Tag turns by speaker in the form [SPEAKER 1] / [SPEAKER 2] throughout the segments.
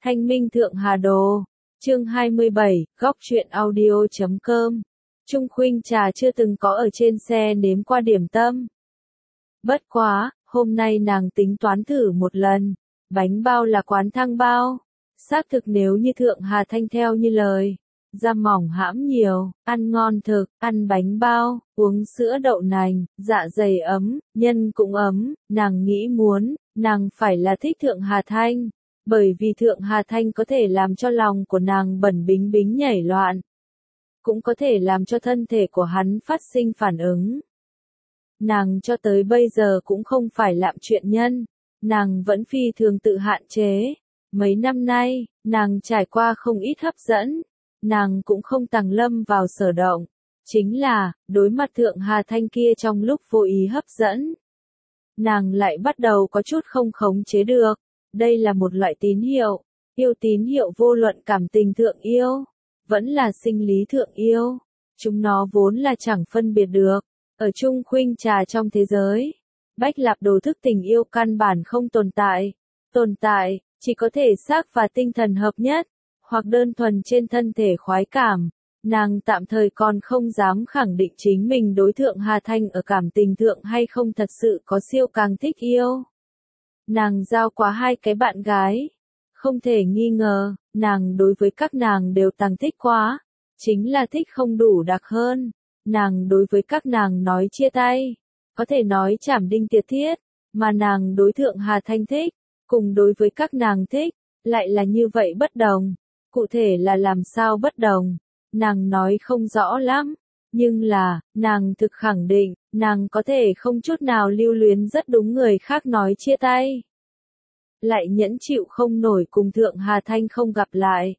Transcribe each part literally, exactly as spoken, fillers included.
[SPEAKER 1] Thanh Minh Thượng Hà Đồ. Chương hai mươi bảy, góc truyện audio chấm com. Trung Khuynh Trà chưa từng có ở trên xe nếm qua điểm tâm. Bất quá, hôm nay nàng tính toán thử một lần. Bánh bao là quán thăng bao. Xác thực nếu như Thượng Hà Thanh theo như lời. Da mỏng hãm nhiều, ăn ngon thực, ăn bánh bao, uống sữa đậu nành, dạ dày ấm, nhân cũng ấm, nàng nghĩ muốn, nàng phải là thích Thượng Hà Thanh. Bởi vì Thượng Hà Thanh có thể làm cho lòng của nàng bẩn bính bính nhảy loạn. Cũng có thể làm cho thân thể của hắn phát sinh phản ứng. Nàng cho tới bây giờ cũng không phải lạm chuyện nhân. Nàng vẫn phi thường tự hạn chế. Mấy năm nay, nàng trải qua không ít hấp dẫn. Nàng cũng không tàng lâm vào sở động. Chính là, đối mặt Thượng Hà Thanh kia trong lúc vô ý hấp dẫn. Nàng lại bắt đầu có chút không khống chế được. Đây là một loại tín hiệu. Yêu tín hiệu vô luận cảm tình thượng yêu. Vẫn là sinh lý thượng yêu. Chúng nó vốn là chẳng phân biệt được. Ở Trung Khuynh Trà trong thế giới. Bách Lạp Đồ thức tình yêu căn bản không tồn tại. Tồn tại, chỉ có thể xác và tinh thần hợp nhất. Hoặc đơn thuần trên thân thể khoái cảm. Nàng tạm thời còn không dám khẳng định chính mình đối Thượng Hà Thanh ở cảm tình thượng hay không thật sự có siêu càng thích yêu. Nàng giao quá hai cái bạn gái. Không thể nghi ngờ, nàng đối với các nàng đều tăng thích quá. Chính là thích không đủ đặc hơn. Nàng đối với các nàng nói chia tay. Có thể nói chảm đinh tiệt thiết. Mà nàng đối Thượng Hà Thanh thích. Cùng đối với các nàng thích. Lại là như vậy bất đồng. Cụ thể là làm sao bất đồng. Nàng nói không rõ lắm. Nhưng là, nàng thực khẳng định, nàng có thể không chút nào lưu luyến rất đúng người khác nói chia tay. Lại nhẫn chịu không nổi cùng Thượng Hà Thanh không gặp lại.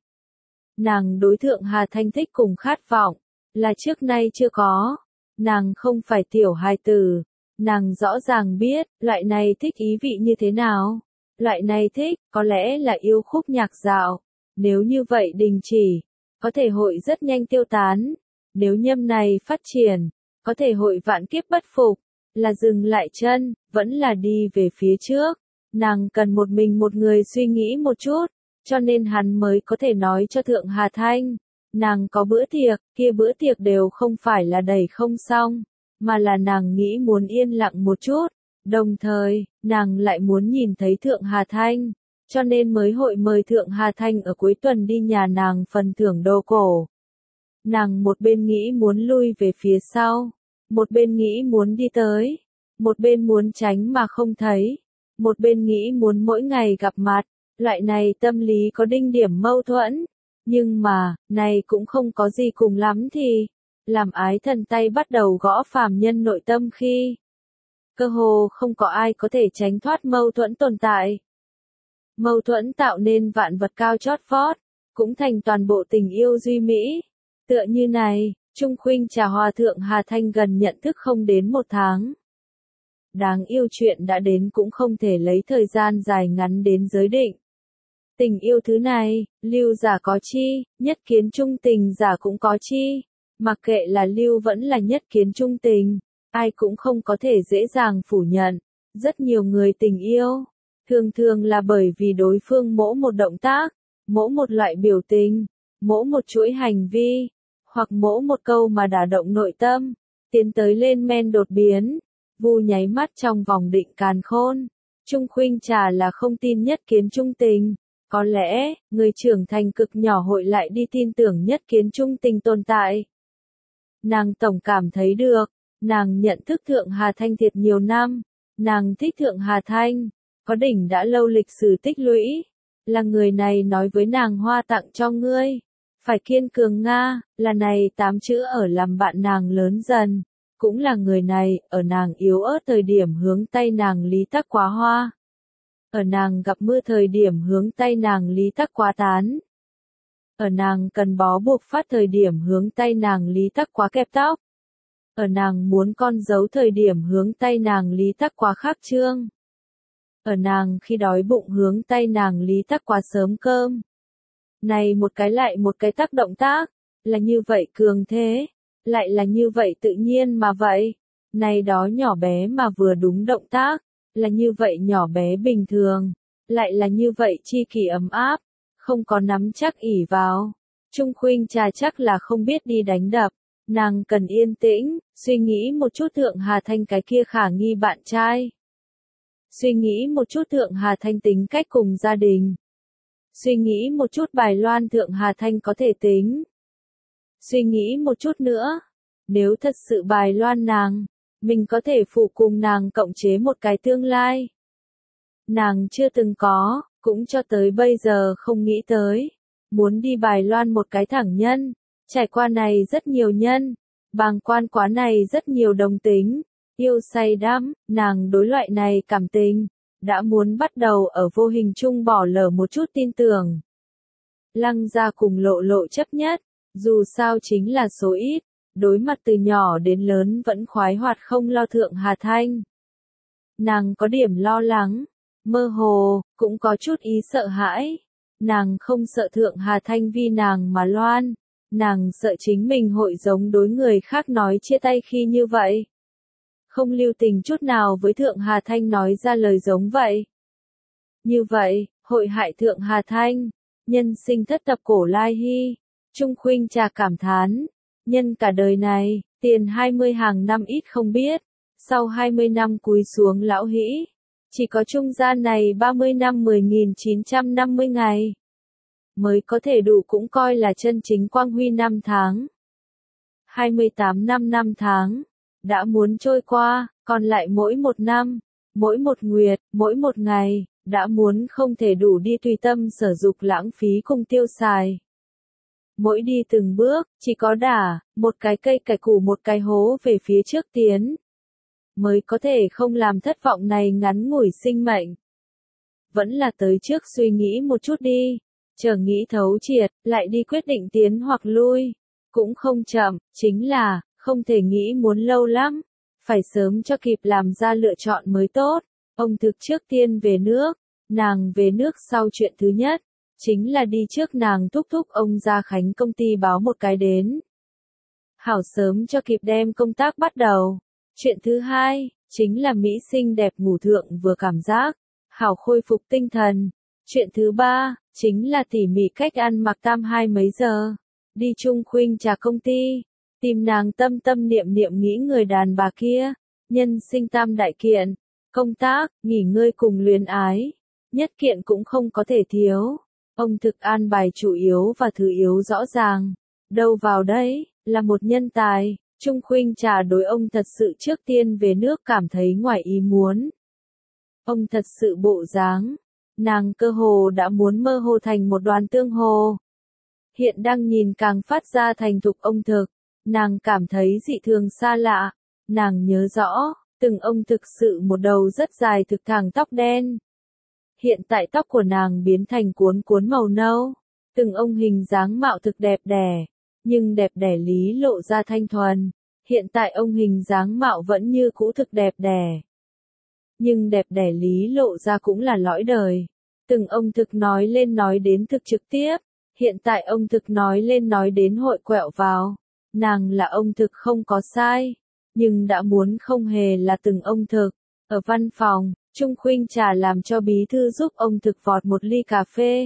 [SPEAKER 1] Nàng đối Thượng Hà Thanh thích cùng khát vọng, là trước nay chưa có. Nàng không phải tiểu hài tử. Nàng rõ ràng biết, loại này thích ý vị như thế nào. Loại này thích, có lẽ là yêu khúc nhạc dạo. Nếu như vậy đình chỉ, có thể hội rất nhanh tiêu tán. Nếu nhâm này phát triển, có thể hội vạn kiếp bất phục. Là dừng lại chân, vẫn là đi về phía trước. Nàng cần một mình một người suy nghĩ một chút, cho nên hắn mới có thể nói cho Thượng Hà Thanh. Nàng có bữa tiệc, kia bữa tiệc đều không phải là đầy không xong, mà là nàng nghĩ muốn yên lặng một chút. Đồng thời, nàng lại muốn nhìn thấy Thượng Hà Thanh, cho nên mới hội mời Thượng Hà Thanh ở cuối tuần đi nhà nàng phần thưởng đồ cổ. Nàng một bên nghĩ muốn lui về phía sau, một bên nghĩ muốn đi tới, một bên muốn tránh mà không thấy. Một bên nghĩ muốn mỗi ngày gặp mặt, loại này tâm lý có đinh điểm mâu thuẫn. Nhưng mà, này cũng không có gì cùng lắm thì, làm ái thần tay bắt đầu gõ phàm nhân nội tâm khi. Cơ hồ không có ai có thể tránh thoát mâu thuẫn tồn tại. Mâu thuẫn tạo nên vạn vật cao chót vót, cũng thành toàn bộ tình yêu duy mỹ. Tựa như này, Trung Khuynh Trà hòa Thượng Hà Thanh gần nhận thức không đến một tháng. Đáng yêu chuyện đã đến cũng không thể lấy thời gian dài ngắn đến giới định. Tình yêu thứ này, lưu giả có chi, nhất kiến trung tình giả cũng có chi. Mặc kệ là lưu vẫn là nhất kiến trung tình, ai cũng không có thể dễ dàng phủ nhận. Rất nhiều người tình yêu, thường thường là bởi vì đối phương mỗi một động tác, mỗi một loại biểu tình, mỗi một chuỗi hành vi, hoặc mỗi một câu mà đả động nội tâm, tiến tới lên men đột biến. Vu nháy mắt trong vòng định càn khôn. Trung Khuynh Trà là không tin nhất kiến trung tình. Có lẽ, người trưởng thành cực nhỏ hội lại đi tin tưởng nhất kiến trung tình tồn tại. Nàng tổng cảm thấy được. Nàng nhận thức Thượng Hà Thanh thiệt nhiều năm. Nàng thích Thượng Hà Thanh. Có đỉnh đã lâu lịch sử tích lũy. Là người này nói với nàng hoa tặng cho ngươi. Phải kiên cường Nga, là này tám chữ ở làm bạn nàng lớn dần. Cũng là người này, ở nàng yếu ớt thời điểm hướng tay nàng lý tắc quá hoa. Ở nàng gặp mưa thời điểm hướng tay nàng lý tắc quá tán. Ở nàng cần bó buộc phát thời điểm hướng tay nàng lý tắc quá kẹp tóc. Ở nàng muốn con dấu thời điểm hướng tay nàng lý tắc quá khắc trương. Ở nàng khi đói bụng hướng tay nàng lý tắc quá sớm cơm. Này một cái lại một cái tác động tác, là như vậy cường thế. Lại là như vậy tự nhiên mà vậy. Này đó nhỏ bé mà vừa đúng động tác. Là như vậy nhỏ bé bình thường. Lại là như vậy chi kỳ ấm áp. không có nắm chắc ỷ vào. Trung Khuynh Trà chắc là không biết đi đánh đập, nàng cần yên tĩnh, suy nghĩ một chút Thượng Hà Thanh cái kia khả nghi bạn trai. Suy nghĩ một chút Thượng Hà Thanh tính cách cùng gia đình. Suy nghĩ một chút bài loan Thượng Hà Thanh có thể tính. Suy nghĩ một chút nữa, nếu thật sự bài loan nàng, mình có thể phụ cùng nàng cộng chế một cái tương lai. Nàng chưa từng có, cũng cho tới bây giờ không nghĩ tới. Muốn đi bài loan một cái thẳng nhân, trải qua này rất nhiều nhân, bàng quan quá này rất nhiều đồng tính, yêu say đắm, nàng đối loại này cảm tình, đã muốn bắt đầu ở vô hình chung bỏ lỡ một chút tin tưởng. Lăng gia cùng Lộ Lộ chấp nhất, dù sao chính là số ít, đối mặt từ nhỏ đến lớn vẫn khoái hoạt không lo Thượng Hà Thanh. Nàng có điểm lo lắng, mơ hồ, cũng có chút ý sợ hãi. Nàng không sợ Thượng Hà Thanh vì nàng mà loan, nàng sợ chính mình hội giống đối người khác nói chia tay khi như vậy. Không lưu tình chút nào với Thượng Hà Thanh nói ra lời giống vậy. Như vậy, hội hại Thượng Hà Thanh, nhân sinh thất tập cổ lai hy, Trung Khuynh Trà cảm thán, nhân cả đời này, tiền hai mươi hàng năm ít không biết, sau hai mươi năm cúi xuống lão hĩ. Chỉ có trung gian này ba mươi năm mười nghìn chín trăm năm mươi ngày. Mới có thể đủ cũng coi là chân chính quang huy năm tháng. hai mươi tám năm năm tháng. Đã muốn trôi qua, còn lại mỗi một năm, mỗi một nguyệt, mỗi một ngày, đã muốn không thể đủ đi tùy tâm sở dục lãng phí cùng tiêu xài. Mỗi đi từng bước, chỉ có đả, một cái cây cải củ một cái hố về phía trước tiến. Mới có thể không làm thất vọng này ngắn ngủi sinh mệnh. Vẫn là tới trước suy nghĩ một chút đi, chờ nghĩ thấu triệt, lại đi quyết định tiến hoặc lui. Cũng không chậm, chính là, không thể nghĩ muốn lâu lắm, phải sớm cho kịp làm ra lựa chọn mới tốt. Ông thực trước tiên về nước, nàng về nước sau chuyện thứ nhất, chính là đi trước nàng thúc thúc ông Gia Khánh công ty báo một cái đến. Hảo sớm cho kịp đem công tác bắt đầu. Chuyện thứ hai, chính là Mỹ xinh đẹp ngủ thượng vừa cảm giác, hảo khôi phục tinh thần. Chuyện thứ ba, chính là tỉ mỉ cách ăn mặc tam hai mấy giờ, đi Trung Khuynh Trà công ty, tìm nàng tâm tâm niệm niệm nghĩ người đàn bà kia, nhân sinh tam đại kiện, công tác, nghỉ ngơi cùng luyến ái, nhất kiện cũng không có thể thiếu. Ông thực an bài chủ yếu và thứ yếu rõ ràng, đâu vào đấy, là một nhân tài. Trung Khuynh Trà đối ông thật sự trước tiên về nước cảm thấy ngoài ý muốn. Ông thật sự bộ dáng, nàng cơ hồ đã muốn mơ hồ thành một đoàn tương hồ. Hiện đang nhìn càng phát ra thành thục ông thực, nàng cảm thấy dị thường xa lạ, nàng nhớ rõ, từng ông thực sự một đầu rất dài thực thẳng tóc đen. Hiện tại tóc của nàng biến thành cuốn cuốn màu nâu, từng ông hình dáng mạo thực đẹp đẽ. Nhưng đẹp đẽ lý lộ ra thanh thuần, hiện tại ông hình dáng mạo vẫn như cũ thực đẹp đẽ. Nhưng đẹp đẽ lý lộ ra cũng là lõi đời. Từng ông thực nói lên nói đến thực trực tiếp, hiện tại ông thực nói lên nói đến hội quẹo vào. Nàng là ông thực không có sai, nhưng đã muốn không hề là từng ông thực. Ở văn phòng, Trung Khuynh Trà làm cho bí thư giúp ông thực vọt một ly cà phê.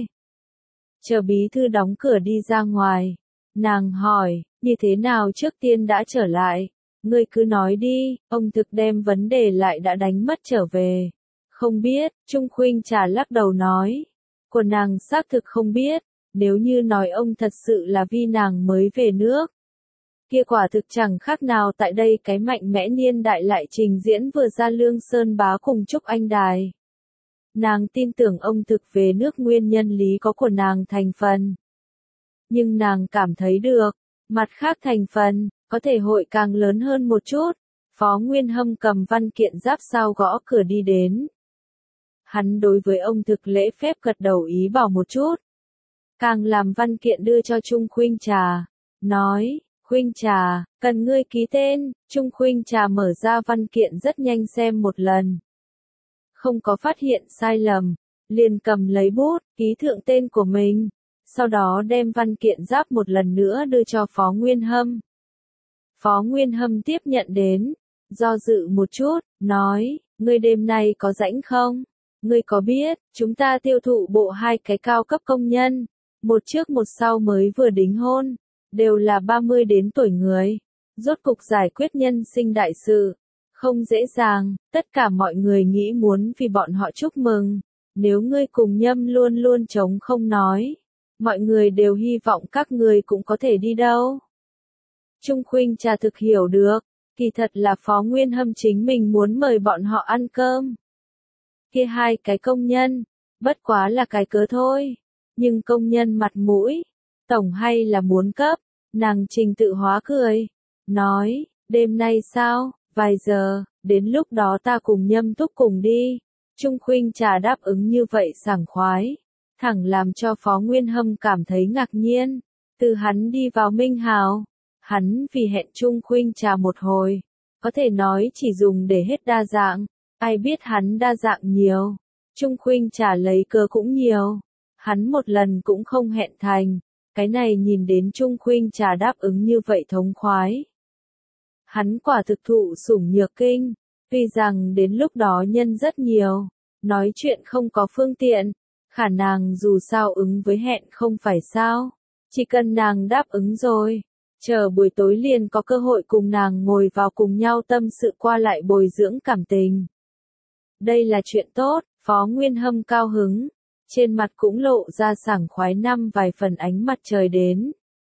[SPEAKER 1] Chờ bí thư đóng cửa đi ra ngoài. Nàng hỏi, như thế nào trước tiên đã trở lại? Ngươi cứ nói đi, ông thực đem vấn đề lại đã đánh mất trở về. Không biết, Trung Khuynh Trà lắc đầu nói. Của nàng xác thực không biết, nếu như nói ông thật sự là vì nàng mới về nước. Kia quả thực chẳng khác nào tại đây cái mạnh mẽ niên đại lại trình diễn vừa ra Lương Sơn Bá cùng Trúc Anh Đài. Nàng tin tưởng ông thực về nước nguyên nhân lý có của nàng thành phần. Nhưng nàng cảm thấy được, mặt khác thành phần, có thể hội càng lớn hơn một chút. Phó Nguyên Hâm cầm văn kiện giáp sao gõ cửa đi đến. Hắn đối với ông thực lễ phép gật đầu ý bảo một chút. Càng làm văn kiện đưa cho Trung Khuynh Trà. Nói, Khuynh Trà, cần ngươi ký tên. Trung Khuynh Trà mở ra văn kiện rất nhanh xem một lần. Không có phát hiện sai lầm. Liền cầm lấy bút, ký thượng tên của mình. Sau đó đem văn kiện giáp một lần nữa đưa cho Phó Nguyên Hâm. Phó Nguyên Hâm tiếp nhận đến, do dự một chút, nói, ngươi đêm nay có rảnh không? ngươi có biết, chúng ta tiêu thụ bộ hai cái cao cấp công nhân, một trước một sau mới vừa đính hôn, đều là ba mươi đến tuổi người, rốt cục giải quyết nhân sinh đại sự, không dễ dàng, tất cả mọi người nghĩ muốn vì bọn họ chúc mừng, nếu ngươi cùng Nhâm luôn luôn chống không nói, mọi người đều hy vọng các ngươi cũng có thể đi đâu. Trung Khuynh Trà thực hiểu được, kỳ thật là Phó Nguyên Hâm chính mình muốn mời bọn họ ăn cơm. Kia hai cái công nhân, bất quá là cái cớ thôi, nhưng công nhân mặt mũi, tổng hay là muốn cấp, nàng Trình tự hóa cười, nói, đêm nay sao, vài giờ, đến lúc đó ta cùng Nhâm Túc cùng đi. Trung Khuynh Trà đáp ứng như vậy sảng khoái, thẳng làm cho Phó Nguyên Hâm cảm thấy ngạc nhiên, từ hắn đi vào Minh Hào, hắn vì hẹn Trung Khuynh Trà một hồi, có thể nói chỉ dùng để hết đa dạng, ai biết hắn đa dạng nhiều, Trung Khuynh Trà lấy cớ cũng nhiều, hắn một lần cũng không hẹn thành, cái này nhìn đến Trung Khuynh Trà đáp ứng như vậy thống khoái. Hắn quả thực thụ sủng nhược kinh, tuy rằng đến lúc đó nhân rất nhiều, nói chuyện không có phương tiện, khả nàng dù sao ứng với hẹn không phải sao, chỉ cần nàng đáp ứng rồi, chờ buổi tối liền có cơ hội cùng nàng ngồi vào cùng nhau tâm sự qua lại bồi dưỡng cảm tình. Đây là chuyện tốt, Phó Nguyên Hâm cao hứng, trên mặt cũng lộ ra sảng khoái năm vài phần ánh mặt trời đến.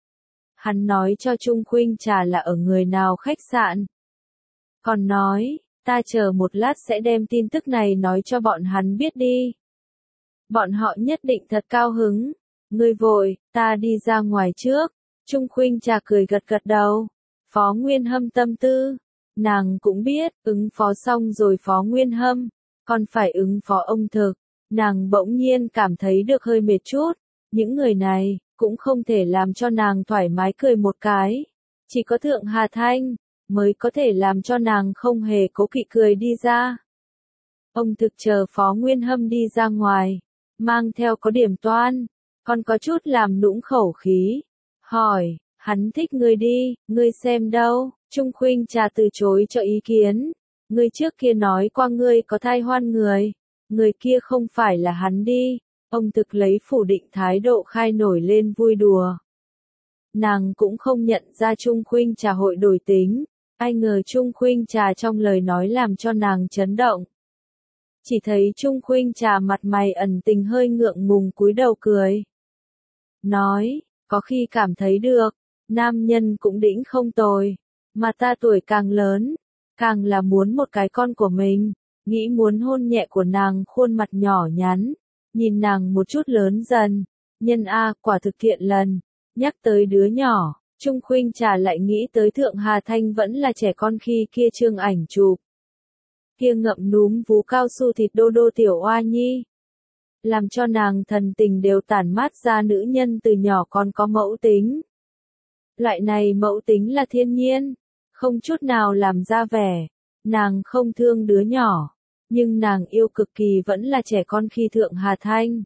[SPEAKER 1] Hắn nói cho Trung Khuynh Trà là ở người nào khách sạn. Còn nói, ta chờ một lát sẽ đem tin tức này nói cho bọn hắn biết đi. Bọn họ nhất định thật cao hứng. Ngươi vội, ta đi ra ngoài trước. Trung Khuynh Trà cười gật gật đầu. Phó Nguyên Hâm tâm tư. Nàng cũng biết, ứng phó xong rồi Phó Nguyên Hâm. Còn phải ứng phó ông Thực. Nàng bỗng nhiên cảm thấy được hơi mệt chút. Những người này, cũng không thể làm cho nàng thoải mái cười một cái. Chỉ có Thượng Hà Thanh, mới có thể làm cho nàng không hề cố kỵ cười đi ra. Ông Thực chờ Phó Nguyên Hâm đi ra ngoài, mang theo có điểm toan, còn có chút làm nũng khẩu khí. Hỏi, hắn thích ngươi đi, ngươi xem đâu, Trung Khuynh Trà từ chối cho ý kiến. Ngươi trước kia nói qua ngươi có thai hoan người, người kia không phải là hắn đi. Ông Thực lấy phủ định thái độ khai nổi lên vui đùa. Nàng cũng không nhận ra Trung Khuynh Trà hội đổi tính, ai ngờ Trung Khuynh Trà trong lời nói làm cho nàng chấn động. Chỉ thấy Trung Khuynh Trà mặt mày ẩn tình hơi ngượng ngùng cúi đầu cười. Nói, có khi cảm thấy được, nam nhân cũng đĩnh không tồi, mà ta tuổi càng lớn, càng là muốn một cái con của mình, nghĩ muốn hôn nhẹ của nàng khuôn mặt nhỏ nhắn. Nhìn nàng một chút lớn dần, nhân A quả thực thiện lần, nhắc tới đứa nhỏ, Trung Khuynh Trà lại nghĩ tới Thượng Hà Thanh vẫn là trẻ con khi kia trương ảnh chụp. Kia ngậm núm vú cao su thịt đô đô tiểu oa nhi. Làm cho nàng thần tình đều tản mát ra nữ nhân từ nhỏ còn có mẫu tính. Loại này mẫu tính là thiên nhiên, không chút nào làm ra vẻ, nàng không thương đứa nhỏ. Nhưng nàng yêu cực kỳ vẫn là trẻ con khi Thượng Hà Thanh.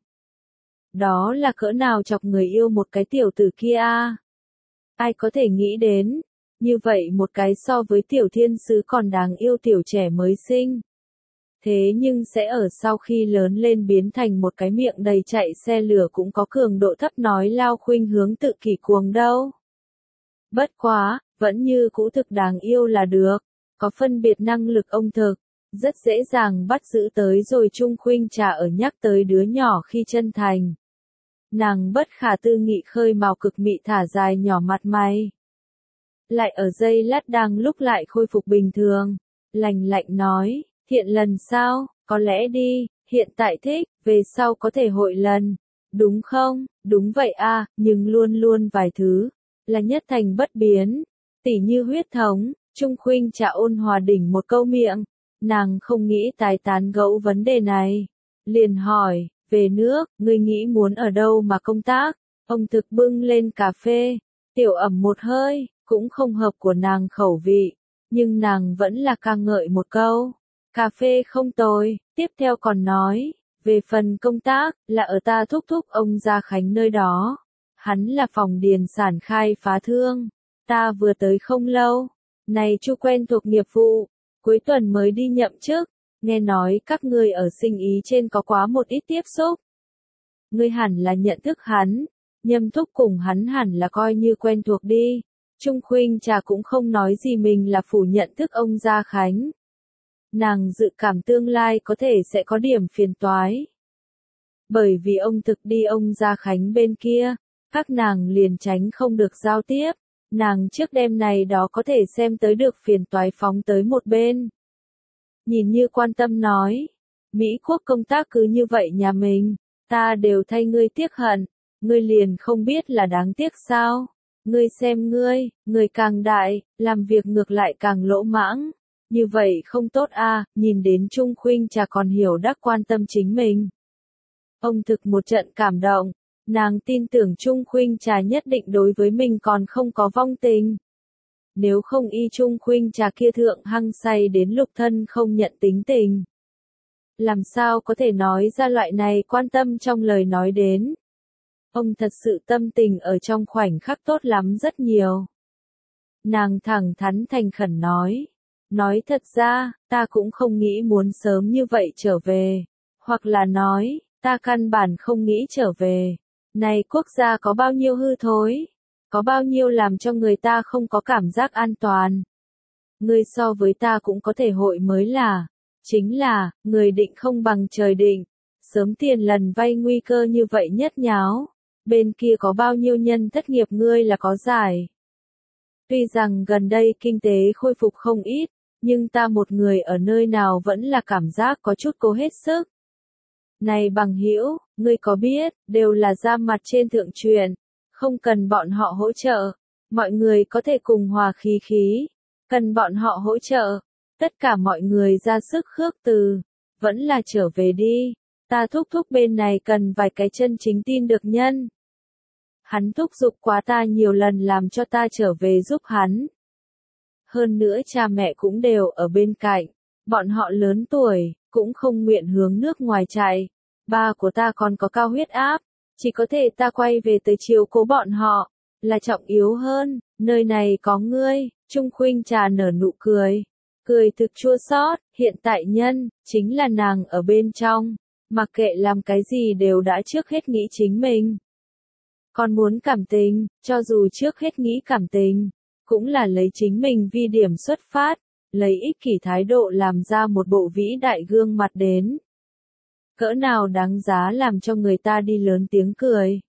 [SPEAKER 1] Đó là cỡ nào chọc người yêu một cái tiểu tử kia a? Ai có thể nghĩ đến, như vậy một cái so với tiểu thiên sứ còn đáng yêu tiểu trẻ mới sinh. Thế nhưng sẽ ở sau khi lớn lên biến thành một cái miệng đầy chạy xe lửa cũng có cường độ thấp nói lao khuynh hướng tự kỷ cuồng đâu. Bất quá, vẫn như cũ thực đáng yêu là được, có phân biệt năng lực ông Thực. Rất dễ dàng bắt giữ tới rồi Trung Khuynh Trà ở nhắc tới đứa nhỏ khi chân thành. Nàng bất khả tư nghị khơi mào cực mị thả dài nhỏ mặt mày. Lại ở giây lát đang lúc lại khôi phục bình thường. Lành lạnh nói, thiện lần sao, có lẽ đi, hiện tại thích, về sau có thể hội lần. Đúng không, đúng vậy a, nhưng luôn luôn vài thứ, là nhất thành bất biến. Tỉ như huyết thống, Trung Khuynh Trà ôn hòa đỉnh một câu miệng. Nàng không nghĩ tái tán gẫu vấn đề này. Liền hỏi, về nước, ngươi nghĩ muốn ở đâu mà công tác? Ông Thực bưng lên cà phê, tiểu ẩm một hơi, cũng không hợp của nàng khẩu vị. Nhưng nàng vẫn là ca ngợi một câu. Cà phê không tồi, tiếp theo còn nói, về phần công tác, là ở ta thúc thúc ông Gia Khánh nơi đó. Hắn là phòng điền sản khai phá thương. Ta vừa tới không lâu. Này chu quen thuộc nghiệp vụ. Cuối tuần mới đi nhậm chức, nghe nói các ngươi ở sinh ý trên có quá một ít tiếp xúc. Ngươi hẳn là nhận thức hắn, Nhâm Thúc cùng hắn hẳn là coi như quen thuộc đi. Trung Khuynh Trà cũng không nói gì mình là phủ nhận thức ông Gia Khánh. Nàng dự cảm tương lai có thể sẽ có điểm phiền toái. Bởi vì ông thực đi ông Gia Khánh bên kia, các nàng liền tránh không được giao tiếp, nàng trước đêm này đó có thể xem tới được phiền toái phóng tới một bên. Nhìn như quan tâm nói, Mỹ quốc công tác cứ như vậy nhà mình, ta đều thay ngươi tiếc hận, ngươi liền không biết là đáng tiếc sao, ngươi xem ngươi, ngươi càng đại, làm việc ngược lại càng lỗ mãng, như vậy không tốt a. À, nhìn đến Trung Khuynh Trà còn hiểu đắc quan tâm chính mình. Ông thực một trận cảm động, nàng tin tưởng Trung Khuynh Trà nhất định đối với mình còn không có vong tình. Nếu không y Trung Khuynh Trà kia thượng hăng say đến lục thân không nhận tính tình. Làm sao có thể nói ra loại này quan tâm trong lời nói đến. Ông thật sự tâm tình ở trong khoảnh khắc tốt lắm rất nhiều. Nàng thẳng thắn thành khẩn nói. Nói thật ra, ta cũng không nghĩ muốn sớm như vậy trở về. Hoặc là nói, ta căn bản không nghĩ trở về. Này quốc gia có bao nhiêu hư thối, có bao nhiêu làm cho người ta không có cảm giác an toàn. Ngươi so với ta cũng có thể hội mới là, chính là, người định không bằng trời định, sớm tiền lần vay nguy cơ như vậy nhất nháo, bên kia có bao nhiêu nhân thất nghiệp ngươi là có giải. Tuy rằng gần đây kinh tế khôi phục không ít, nhưng ta một người ở nơi nào vẫn là cảm giác có chút cố hết sức. Này bằng hữu, ngươi có biết, đều là ra mặt trên thượng truyền, không cần bọn họ hỗ trợ, mọi người có thể cùng hòa khí khí, cần bọn họ hỗ trợ, tất cả mọi người ra sức khước từ, vẫn là trở về đi, ta thúc thúc bên này cần vài cái chân chính tin được nhân. Hắn thúc giục quá ta nhiều lần làm cho ta trở về giúp hắn. Hơn nữa cha mẹ cũng đều ở bên cạnh, bọn họ lớn tuổi, cũng không nguyện hướng nước ngoài chạy. Ba của ta còn có cao huyết áp, chỉ có thể ta quay về tới chiều cố bọn họ, là trọng yếu hơn, nơi này có ngươi, Trung Khuynh Trà nở nụ cười, cười thực chua xót, hiện tại nhân, chính là nàng ở bên trong, mặc kệ làm cái gì đều đã trước hết nghĩ chính mình. Còn muốn cảm tình, cho dù trước hết nghĩ cảm tình, cũng là lấy chính mình vi điểm xuất phát, lấy ích kỷ thái độ làm ra một bộ vĩ đại gương mặt đến. Cỡ nào đáng giá làm cho người ta đi lớn tiếng cười.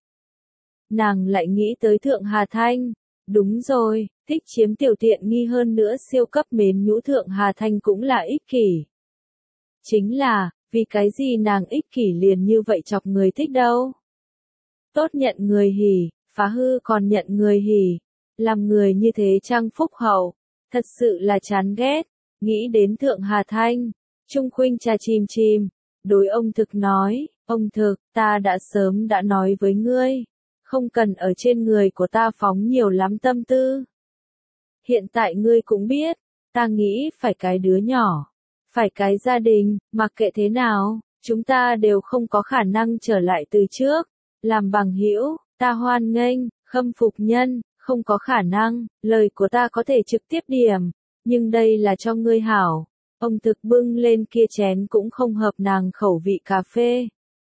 [SPEAKER 1] Nàng lại nghĩ tới Thượng Hà Thanh, đúng rồi, thích chiếm tiểu tiện nghi hơn nữa siêu cấp mến nhũ Thượng Hà Thanh cũng là ích kỷ. Chính là, vì cái gì nàng ích kỷ liền như vậy chọc người thích đâu. Tốt nhận người hỉ, phá hư còn nhận người hỉ, làm người như thế trang phúc hậu, thật sự là chán ghét, nghĩ đến Thượng Hà Thanh, Trung Khuynh Trà chìm chìm. Đối ông thực nói, ông thực, ta đã sớm đã nói với ngươi, không cần ở trên người của ta phóng nhiều lắm tâm tư. Hiện tại ngươi cũng biết, ta nghĩ phải cái đứa nhỏ, phải cái gia đình, mặc kệ thế nào, chúng ta đều không có khả năng trở lại từ trước, làm bằng hữu, ta hoan nghênh, khâm phục nhân, không có khả năng, lời của ta có thể trực tiếp điểm, nhưng đây là cho ngươi hảo. Ông thực bưng lên kia chén cũng không hợp nàng khẩu vị cà phê.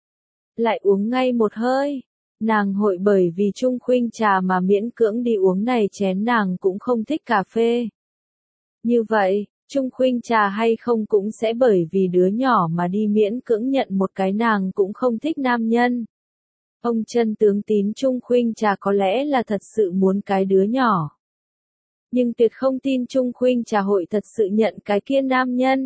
[SPEAKER 1] Lại uống ngay một hơi. Nàng hội bởi vì Trung Khuynh Trà mà miễn cưỡng đi uống này chén nàng cũng không thích cà phê. Như vậy, Trung Khuynh Trà hay không cũng sẽ bởi vì đứa nhỏ mà đi miễn cưỡng nhận một cái nàng cũng không thích nam nhân. Ông chân tướng tín Trung Khuynh Trà có lẽ là thật sự muốn cái đứa nhỏ. Nhưng tuyệt không tin Trung Khuynh Trà hội thật sự nhận cái kia nam nhân.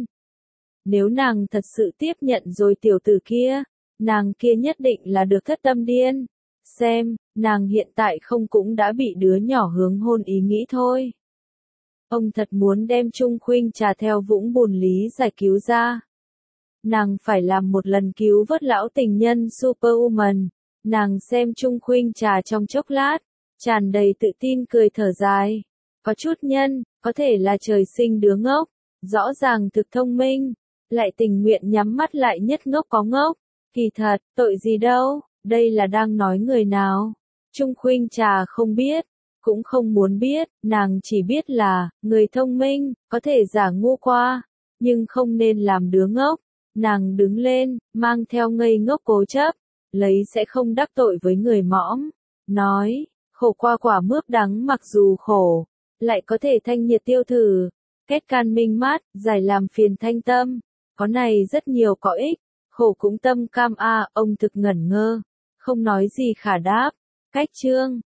[SPEAKER 1] Nếu nàng thật sự tiếp nhận rồi tiểu tử kia, nàng kia nhất định là được thất tâm điên. Xem, nàng hiện tại không cũng đã bị đứa nhỏ hướng hôn ý nghĩ thôi. Ông thật muốn đem Trung Khuynh Trà theo vũng bùn lý giải cứu ra. Nàng phải làm một lần cứu vớt lão tình nhân Superwoman. Nàng xem Trung Khuynh Trà trong chốc lát, tràn đầy tự tin cười thở dài. Có chút nhân, có thể là trời sinh đứa ngốc, rõ ràng thực thông minh, lại tình nguyện nhắm mắt lại nhất ngốc có ngốc. Kỳ thật, tội gì đâu, đây là đang nói người nào. Trung Khuynh Trà không biết, cũng không muốn biết, nàng chỉ biết là, người thông minh, có thể giả ngu qua, nhưng không nên làm đứa ngốc. Nàng đứng lên, mang theo ngây ngốc cố chấp, lấy sẽ không đắc tội với người mõm. Nói, khổ qua quả mướp đắng mặc dù khổ, lại có thể thanh nhiệt tiêu thử, kết can minh mát, giải làm phiền thanh tâm. Có này rất nhiều có ích, khổ cũng tâm cam a, ông thực ngẩn ngơ, không nói gì khả đáp. Cách chương